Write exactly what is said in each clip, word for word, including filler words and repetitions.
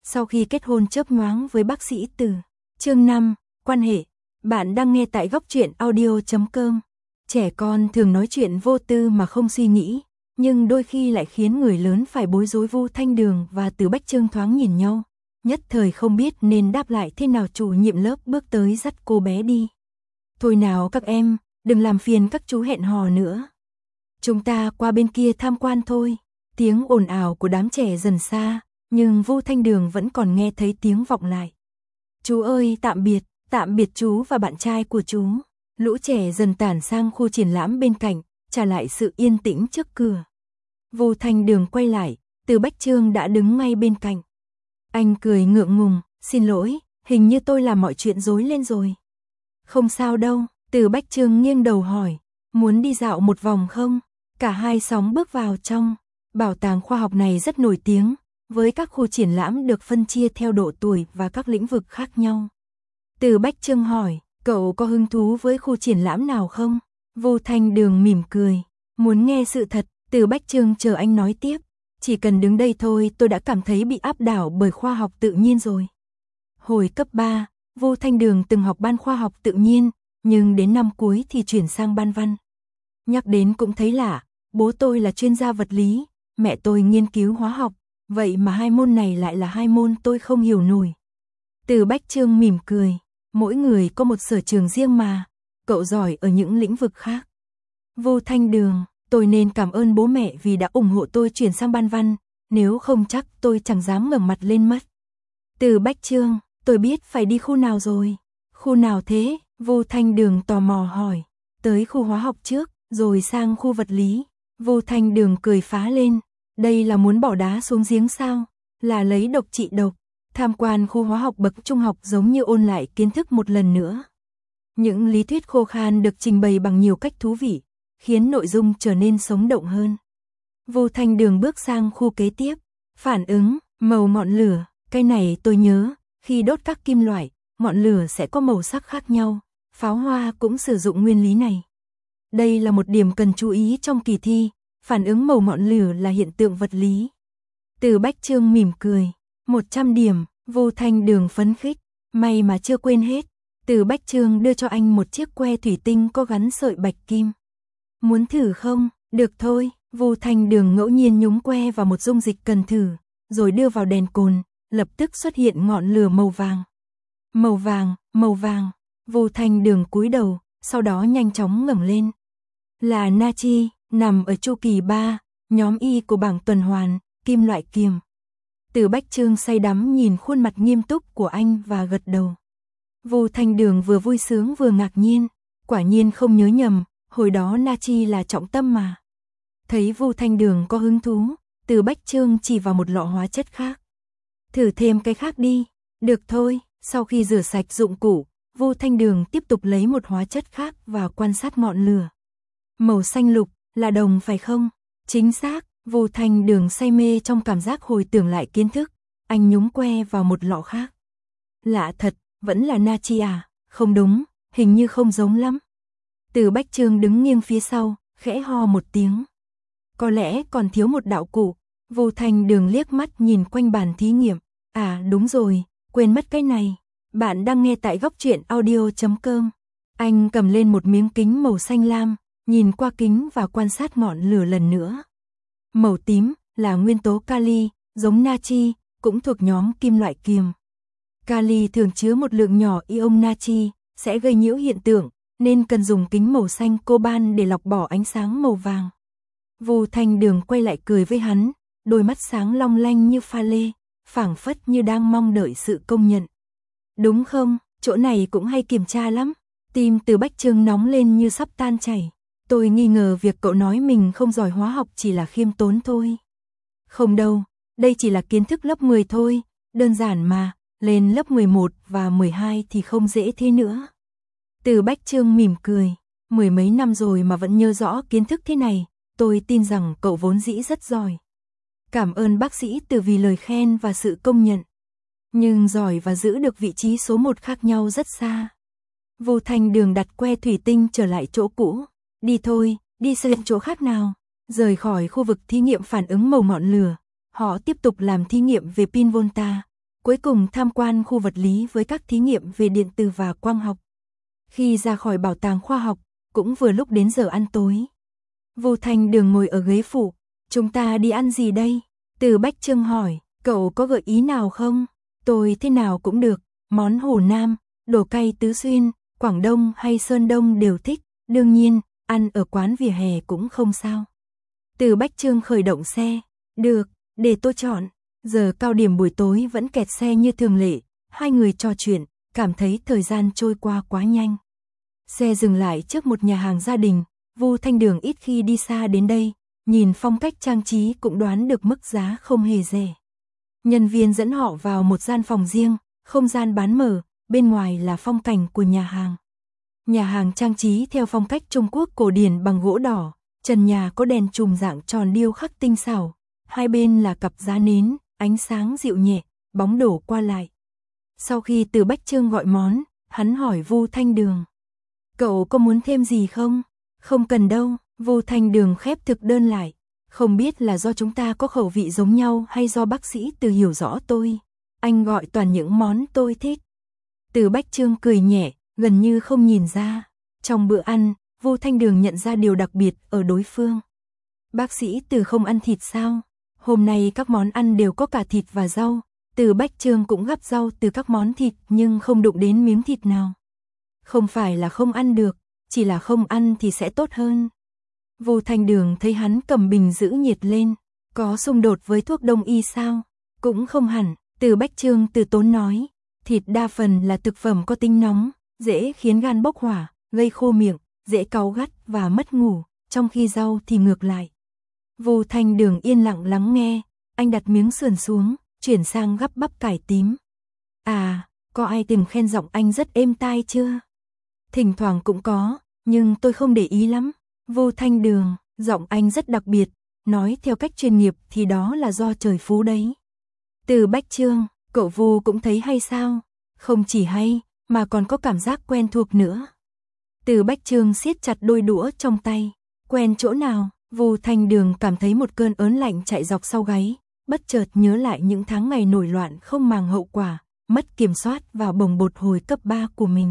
Sau khi kết hôn chớp nhoáng với bác sĩ Từ. Chương năm, quan hệ. Bạn đang nghe tại góc truyện audio chấm com. Trẻ con thường nói chuyện vô tư mà không suy nghĩ, nhưng đôi khi lại khiến người lớn phải bối rối. Vu Thanh Đường và Từ Bách Chương thoáng nhìn nhau, nhất thời không biết nên đáp lại thế nào. Chủ nhiệm lớp bước tới dắt cô bé đi. Thôi nào các em, đừng làm phiền các chú hẹn hò nữa. Chúng ta qua bên kia tham quan thôi. Tiếng ồn ào của đám trẻ dần xa, nhưng Vu Thanh Đường vẫn còn nghe thấy tiếng vọng lại. Chú ơi, tạm biệt, tạm biệt chú và bạn trai của chú. Lũ trẻ dần tản sang khu triển lãm bên cạnh, trả lại sự yên tĩnh trước cửa. Vu Thanh Đường quay lại, Từ Bách Chương đã đứng ngay bên cạnh. Anh cười ngượng ngùng, xin lỗi, hình như tôi làm mọi chuyện rối lên rồi. Không sao đâu, Từ Bách Chương nghiêng đầu hỏi, muốn đi dạo một vòng không? Cả hai sóng bước vào trong. Bảo tàng khoa học này rất nổi tiếng, với các khu triển lãm được phân chia theo độ tuổi và các lĩnh vực khác nhau. Từ Bách Chương hỏi, cậu có hứng thú với khu triển lãm nào không? Vu Thanh Đường mỉm cười, muốn nghe sự thật. Từ Bách Chương chờ anh nói tiếp, chỉ cần đứng đây thôi tôi đã cảm thấy bị áp đảo bởi khoa học tự nhiên rồi. Hồi cấp ba, Vu Thanh Đường từng học ban khoa học tự nhiên, nhưng đến năm cuối thì chuyển sang ban văn. Nhắc đến cũng thấy lạ, bố tôi là chuyên gia vật lý, mẹ tôi nghiên cứu hóa học, vậy mà hai môn này lại là hai môn tôi không hiểu nổi. Từ Bách Chương mỉm cười, mỗi người có một sở trường riêng mà, cậu giỏi ở những lĩnh vực khác. Vu Thanh Đường, tôi nên cảm ơn bố mẹ vì đã ủng hộ tôi chuyển sang ban văn, nếu không chắc tôi chẳng dám ngẩng mặt lên mất. Từ Bách Chương, tôi biết phải đi khu nào rồi. Khu nào thế? Vu Thanh Đường tò mò hỏi. Tới khu hóa học trước, rồi sang khu vật lý. Vu Thanh Đường cười phá lên. Đây là muốn bỏ đá xuống giếng sao? Là lấy độc trị độc. Tham quan khu hóa học bậc trung học giống như ôn lại kiến thức một lần nữa. Những lý thuyết khô khan được trình bày bằng nhiều cách thú vị, khiến nội dung trở nên sống động hơn. Vu Thanh Đường bước sang khu kế tiếp. Phản ứng, màu ngọn lửa. Cái này tôi nhớ, khi đốt các kim loại, ngọn lửa sẽ có màu sắc khác nhau. Pháo hoa cũng sử dụng nguyên lý này. Đây là một điểm cần chú ý trong kỳ thi. Phản ứng màu ngọn lửa là hiện tượng vật lý. Từ Bách Chương mỉm cười. một trăm điểm, Vu Thanh Đường phấn khích. May mà chưa quên hết. Từ Bách Chương đưa cho anh một chiếc que thủy tinh có gắn sợi bạch kim. Muốn thử không? Được thôi. Vu Thanh Đường ngẫu nhiên nhúng que vào một dung dịch cần thử, rồi đưa vào đèn cồn, lập tức xuất hiện ngọn lửa màu vàng. Màu vàng, màu vàng. Vu Thanh Đường cúi đầu, sau đó nhanh chóng ngẩng lên. Là natri, nằm ở chu kỳ ba, nhóm Y của bảng tuần hoàn, kim loại kiềm. Từ Bách Chương say đắm nhìn khuôn mặt nghiêm túc của anh và gật đầu. Vu Thanh Đường vừa vui sướng vừa ngạc nhiên, quả nhiên không nhớ nhầm, hồi đó natri là trọng tâm mà. Thấy Vu Thanh Đường có hứng thú, Từ Bách Chương chỉ vào một lọ hóa chất khác. Thử thêm cái khác đi. Được thôi. Sau khi rửa sạch dụng cụ, Vu Thanh Đường tiếp tục lấy một hóa chất khác và quan sát ngọn lửa. Màu xanh lục, là đồng phải không? Chính xác. Vu Thanh Đường say mê trong cảm giác hồi tưởng lại kiến thức. Anh nhúng que vào một lọ khác. Lạ thật, vẫn là natri à? Không đúng, hình như không giống lắm. Từ Bách Chương đứng nghiêng phía sau, khẽ ho một tiếng. Có lẽ còn thiếu một đạo cụ. Vu Thanh Đường liếc mắt nhìn quanh bàn thí nghiệm. À đúng rồi, quên mất cái này. Bạn đang nghe tại góc truyện audio chấm com. Anh cầm lên một miếng kính màu xanh lam, nhìn qua kính và quan sát ngọn lửa lần nữa. Màu tím là nguyên tố kali, giống natri, cũng thuộc nhóm kim loại kiềm. Kali thường chứa một lượng nhỏ ion natri, sẽ gây nhiễu hiện tượng, nên cần dùng kính màu xanh coban để lọc bỏ ánh sáng màu vàng. Vu Thanh Đường quay lại cười với hắn, đôi mắt sáng long lanh như pha lê, phảng phất như đang mong đợi sự công nhận. Đúng không, chỗ này cũng hay kiểm tra lắm. Tim Từ Bách Chương nóng lên như sắp tan chảy. Tôi nghi ngờ việc cậu nói mình không giỏi hóa học chỉ là khiêm tốn thôi. Không đâu, đây chỉ là kiến thức lớp mười thôi, đơn giản mà, lên lớp mười một và mười hai thì không dễ thế nữa. Từ Bách Chương mỉm cười, mười mấy năm rồi mà vẫn nhớ rõ kiến thức thế này, tôi tin rằng cậu vốn dĩ rất giỏi. Cảm ơn bác sĩ Từ vì lời khen và sự công nhận. Nhưng giỏi và giữ được vị trí số một khác nhau rất xa. Vu Thanh Đường đặt que thủy tinh trở lại chỗ cũ. Đi thôi, đi sang chỗ khác nào. Rời khỏi khu vực thí nghiệm phản ứng màu ngọn lửa, họ tiếp tục làm thí nghiệm về pin Volta. cuối cùng tham quan khu vật lý với các thí nghiệm về điện từ và quang học. Khi ra khỏi bảo tàng khoa học, cũng vừa lúc đến giờ ăn tối. Vu Thanh Đường ngồi ở ghế phụ, chúng ta đi ăn gì đây? Từ Bách Trương hỏi, cậu có gợi ý nào không? Tôi thế nào cũng được, món Hồ Nam, đồ cay Tứ Xuyên, Quảng Đông hay Sơn Đông đều thích, đương nhiên, ăn ở quán vỉa hè cũng không sao. Từ Bách Trương khởi động xe, được, để tôi chọn. Giờ cao điểm buổi tối vẫn kẹt xe như thường lệ, hai người trò chuyện, cảm thấy thời gian trôi qua quá nhanh. Xe dừng lại trước một nhà hàng gia đình, Vu Thanh Đường ít khi đi xa đến đây, nhìn phong cách trang trí cũng đoán được mức giá không hề rẻ. Nhân viên dẫn họ vào một gian phòng riêng, không gian bán mở, bên ngoài là phong cảnh của nhà hàng. Nhà hàng trang trí theo phong cách Trung Quốc cổ điển bằng gỗ đỏ, trần nhà có đèn chùm dạng tròn điêu khắc tinh xảo, hai bên là cặp giá nến, ánh sáng dịu nhẹ, bóng đổ qua lại. Sau khi Từ Bách Trương gọi món, hắn hỏi Vu Thanh Đường, cậu có muốn thêm gì không? Không cần đâu, Vu Thanh Đường khép thực đơn lại, không biết là do chúng ta có khẩu vị giống nhau hay do bác sĩ Từ hiểu rõ tôi. Anh gọi toàn những món tôi thích. Từ Bách Trương cười nhẹ, gần như không nhìn ra. Trong bữa ăn, Vu Thanh Đường nhận ra điều đặc biệt ở đối phương. Bác sĩ Từ không ăn thịt sao? Hôm nay các món ăn đều có cả thịt và rau. Từ Bách Trương cũng gắp rau từ các món thịt nhưng không đụng đến miếng thịt nào. Không phải là không ăn được, chỉ là không ăn thì sẽ tốt hơn. Vu Thanh Đường thấy hắn cầm bình giữ nhiệt lên, có xung đột với thuốc đông y sao? Cũng không hẳn, Từ Bách Trương từ tốn nói, thịt đa phần là thực phẩm có tính nóng, dễ khiến gan bốc hỏa, gây khô miệng, dễ cáu gắt và mất ngủ, trong khi rau thì ngược lại. Vu Thanh Đường yên lặng lắng nghe, anh đặt miếng sườn xuống, chuyển sang gắp bắp cải tím. À, có ai từng khen giọng anh rất êm tai chưa? Thỉnh thoảng cũng có, nhưng tôi không để ý lắm. Vu Thanh Đường, giọng anh rất đặc biệt, nói theo cách chuyên nghiệp thì đó là do trời phú đấy. Từ Bách Trương, cậu Vu cũng thấy hay sao? Không chỉ hay, mà còn có cảm giác quen thuộc nữa. Từ Bách Trương siết chặt đôi đũa trong tay. Quen chỗ nào? Vu Thanh Đường cảm thấy một cơn ớn lạnh chạy dọc sau gáy, bất chợt nhớ lại những tháng ngày nổi loạn không màng hậu quả, mất kiểm soát vào bồng bột hồi cấp ba của mình.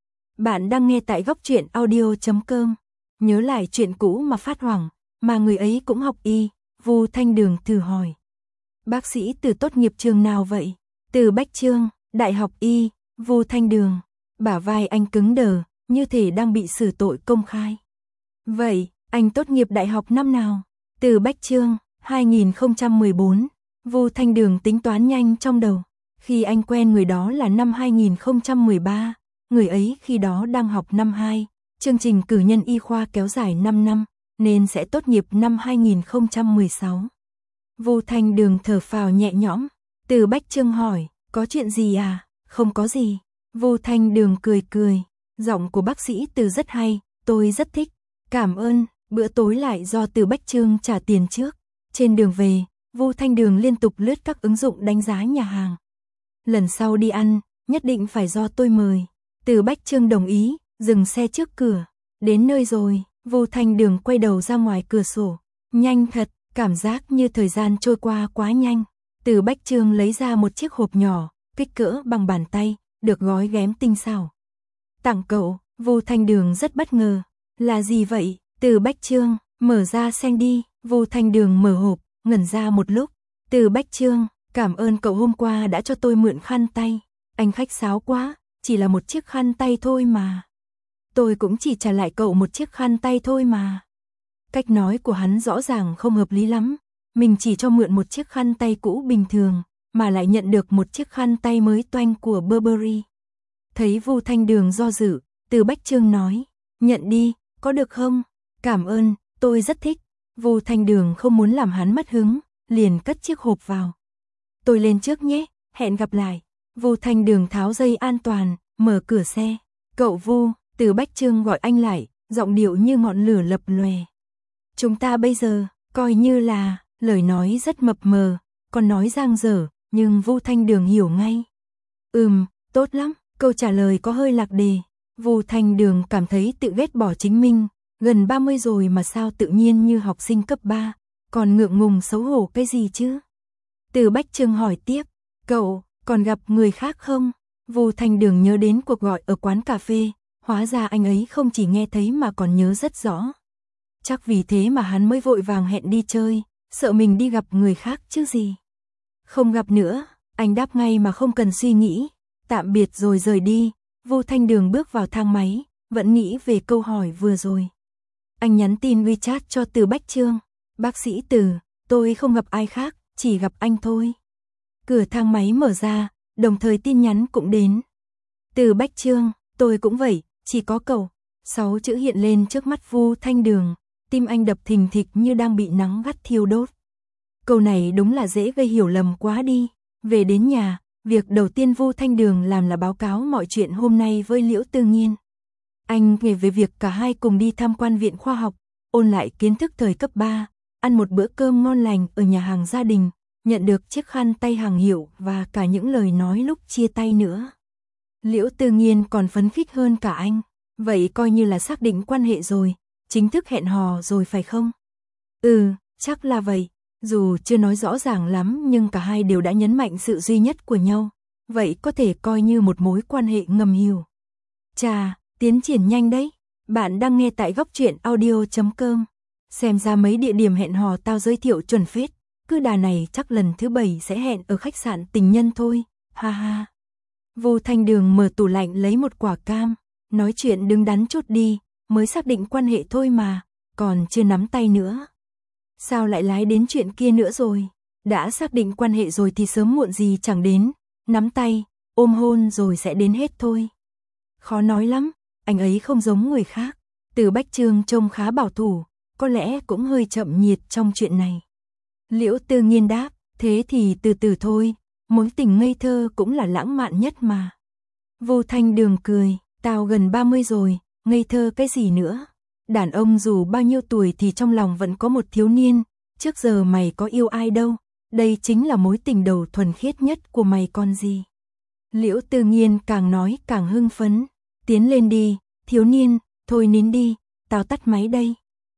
Bạn đang nghe tại góc truyện audio chấm com. Nhớ lại chuyện cũ mà phát hoảng, mà người ấy cũng học y, Vu Thanh Đường thử hỏi. Bác sĩ Từ tốt nghiệp trường nào vậy? Từ Bách Trương, Đại học Y, Vu Thanh Đường. Bả vai anh cứng đờ, như thể đang bị xử tội công khai. Vậy, anh tốt nghiệp đại học năm nào? Từ Bách Trương, hai nghìn không trăm mười bốn. Vu Thanh Đường tính toán nhanh trong đầu. Khi anh quen người đó là năm hai nghìn không trăm mười ba, người ấy khi đó đang học năm hai. Chương trình cử nhân y khoa kéo dài năm năm, nên sẽ tốt nghiệp năm hai nghìn không trăm mười sáu. Vu Thanh Đường thở phào nhẹ nhõm. Từ Bách Trương hỏi, có chuyện gì à? Không có gì. Vu Thanh Đường cười cười, giọng của bác sĩ Từ rất hay, tôi rất thích. Cảm ơn. Bữa tối lại do Từ Bách Trương trả tiền trước. Trên đường về, Vu Thanh Đường liên tục lướt các ứng dụng đánh giá nhà hàng. Lần sau đi ăn, nhất định phải do tôi mời. Từ Bách Trương đồng ý, dừng xe trước cửa. Đến nơi rồi, Vu Thanh Đường quay đầu ra ngoài cửa sổ. Nhanh thật, cảm giác như thời gian trôi qua quá nhanh. Từ Bách Trương lấy ra một chiếc hộp nhỏ, kích cỡ bằng bàn tay, được gói ghém tinh xảo. Tặng cậu. Vu Thanh Đường rất bất ngờ. Là gì vậy? Từ Bách Trương, mở ra xem đi. Vu Thanh Đường mở hộp, ngẩn ra một lúc. Từ Bách Trương, cảm ơn cậu hôm qua đã cho tôi mượn khăn tay. Anh khách sáo quá, chỉ là một chiếc khăn tay thôi mà. Tôi cũng chỉ trả lại cậu một chiếc khăn tay thôi mà. Cách nói của hắn rõ ràng không hợp lý lắm. Mình chỉ cho mượn một chiếc khăn tay cũ bình thường, mà lại nhận được một chiếc khăn tay mới toanh của Burberry. Thấy Vu Thanh Đường do dự, Từ Bách Trương nói, nhận đi, có được không? Cảm ơn, tôi rất thích. Vu Thanh Đường không muốn làm hắn mất hứng, liền cất chiếc hộp vào. Tôi lên trước nhé, hẹn gặp lại. Vu Thanh Đường tháo dây an toàn, mở cửa xe. Cậu Vu, Từ Bách Trương gọi anh lại, giọng điệu như ngọn lửa lập lòe. Chúng ta bây giờ, coi như là, lời nói rất mập mờ, còn nói dang dở, nhưng Vu Thanh Đường hiểu ngay. Ừm, tốt lắm, câu trả lời có hơi lạc đề. Vu Thanh Đường cảm thấy tự ghét bỏ chính mình, gần ba mươi rồi mà sao tự nhiên như học sinh cấp ba, còn ngượng ngùng xấu hổ cái gì chứ? Từ Bách Trương hỏi tiếp, cậu, Còn gặp người khác không? Vu Thanh Đường nhớ đến cuộc gọi ở quán cà phê, hóa ra anh ấy không chỉ nghe thấy mà còn nhớ rất rõ. Chắc vì thế mà hắn mới vội vàng hẹn đi chơi, sợ mình đi gặp người khác chứ gì. Không gặp nữa, anh đáp ngay mà không cần suy nghĩ, tạm biệt rồi rời đi. Vu Thanh Đường bước vào thang máy, vẫn nghĩ về câu hỏi vừa rồi. Anh nhắn tin WeChat cho Từ Bách Chương. Bác sĩ Từ, tôi không gặp ai khác, chỉ gặp anh thôi. Cửa thang máy mở ra, đồng thời tin nhắn cũng đến. Từ Bách Chương, tôi cũng vậy, chỉ có cậu. Sáu chữ hiện lên trước mắt Vu Thanh Đường, tim anh đập thình thịch như đang bị nắng gắt thiêu đốt. Câu này đúng là dễ gây hiểu lầm quá đi. Về đến nhà, việc đầu tiên Vu Thanh Đường làm là báo cáo mọi chuyện hôm nay với Liễu Tư Nghiên. Anh kể về việc cả hai cùng đi tham quan viện khoa học, ôn lại kiến thức thời cấp ba, ăn một bữa cơm ngon lành ở nhà hàng gia đình, nhận được chiếc khăn tay hàng hiệu và cả những lời nói lúc chia tay nữa. Liễu Tư Nghiên còn phấn khích hơn cả anh, vậy coi như là xác định quan hệ rồi, chính thức hẹn hò rồi phải không? Ừ, chắc là vậy, dù chưa nói rõ ràng lắm nhưng cả hai đều đã nhấn mạnh sự duy nhất của nhau, vậy có thể coi như một mối quan hệ ngầm hiểu. Chà, tiến triển nhanh đấy, bạn đang nghe tại góc truyện audio chấm com. Xem ra mấy địa điểm hẹn hò tao giới thiệu chuẩn phết, cứ đà này chắc lần thứ bảy sẽ hẹn ở khách sạn tình nhân thôi, ha ha. Vu Thanh Đường mở tủ lạnh lấy một quả cam, nói chuyện đứng đắn chút đi, mới xác định quan hệ thôi mà, còn chưa nắm tay nữa. Sao lại lái đến chuyện kia nữa rồi, đã xác định quan hệ rồi thì sớm muộn gì chẳng đến, nắm tay, ôm hôn rồi sẽ đến hết thôi. Khó nói lắm, anh ấy không giống người khác, Từ Bách Chương trông khá bảo thủ, có lẽ cũng hơi chậm nhiệt trong chuyện này. Liễu Tư Nghiên đáp, thế thì từ từ thôi, mối tình ngây thơ cũng là lãng mạn nhất mà. Vu Thanh Đường cười, tao gần ba mươi rồi, ngây thơ cái gì nữa. Đàn ông dù bao nhiêu tuổi thì trong lòng vẫn có một thiếu niên, trước giờ mày có yêu ai đâu, đây chính là mối tình đầu thuần khiết nhất của mày còn gì. Liễu Tư Nghiên càng nói càng hưng phấn, tiến lên đi, thiếu niên, thôi nín đi, tao tắt máy đây.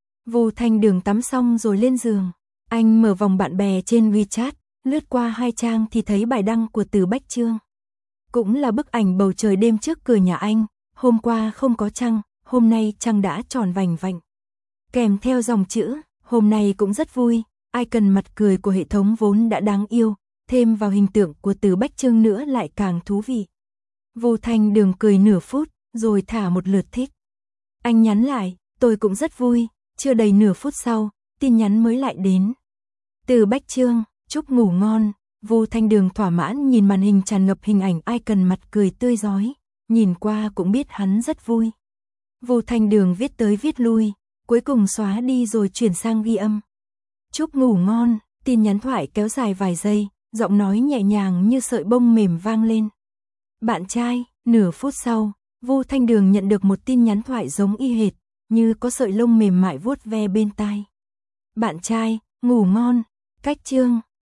Vu Thanh Đường tắm xong rồi lên giường, anh mở vòng bạn bè trên WeChat, lướt qua hai trang thì thấy bài đăng của Từ Bách Chương. Cũng là bức ảnh bầu trời đêm trước cửa nhà anh, hôm qua không có trăng, hôm nay trăng đã tròn vành vạnh. Kèm theo dòng chữ, hôm nay cũng rất vui, icon mặt cười của hệ thống vốn đã đáng yêu, thêm vào hình tượng của Từ Bách Chương nữa lại càng thú vị. Vu Thanh Đường cười nửa phút, rồi thả một lượt thích. Anh nhắn lại, tôi cũng rất vui, chưa đầy nửa phút sau, tin nhắn mới lại đến. Từ Bách Chương, chúc ngủ ngon. Vu Thanh Đường thỏa mãn nhìn màn hình tràn ngập hình ảnh icon mặt cười tươi rói, nhìn qua cũng biết hắn rất vui. Vu Thanh Đường viết tới viết lui, cuối cùng xóa đi rồi chuyển sang ghi âm. Chúc ngủ ngon, tin nhắn thoại kéo dài vài giây, giọng nói nhẹ nhàng như sợi bông mềm vang lên. Bạn trai, nửa phút sau, Vu Thanh Đường nhận được một tin nhắn thoại giống y hệt, như có sợi lông mềm mại vuốt ve bên tai. Bạn trai, ngủ ngon, cách Chương.